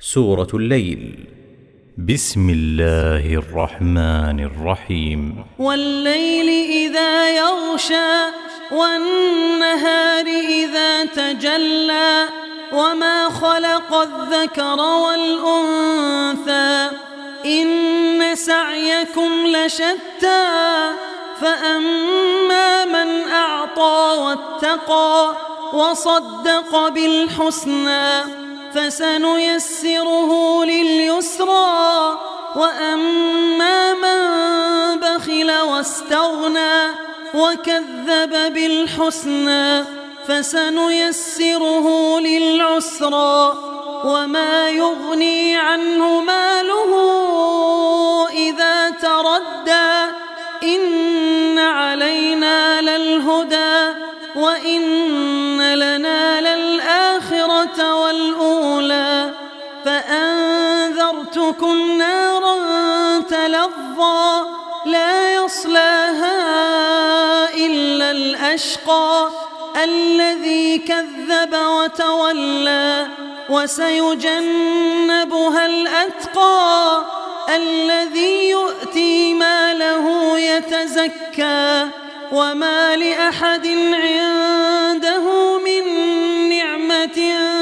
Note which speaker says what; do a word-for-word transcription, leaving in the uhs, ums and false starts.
Speaker 1: سورة الليل. بسم الله الرحمن الرحيم.
Speaker 2: والليل إذا يغشى والنهار إذا تجلى وما خلق الذكر والأنثى إن سعيكم لشتى فأما من أعطى واتقى وصدق بالحسنى فسنيسره لليسرى وأما من بخل واستغنى وكذب بالحسنى فسنيسره للعسرى وما يغني عنه ماله إذا تردى إن علينا للهدى وإن لنا للآخرة والأولى فأنذرتكم نارا تلظى لا يصلاها إلا الأشقى الذي كذب وتولى وسيجنبها الأتقى الذي يؤتي ماله يتزكى وما لأحد عنده من نعمة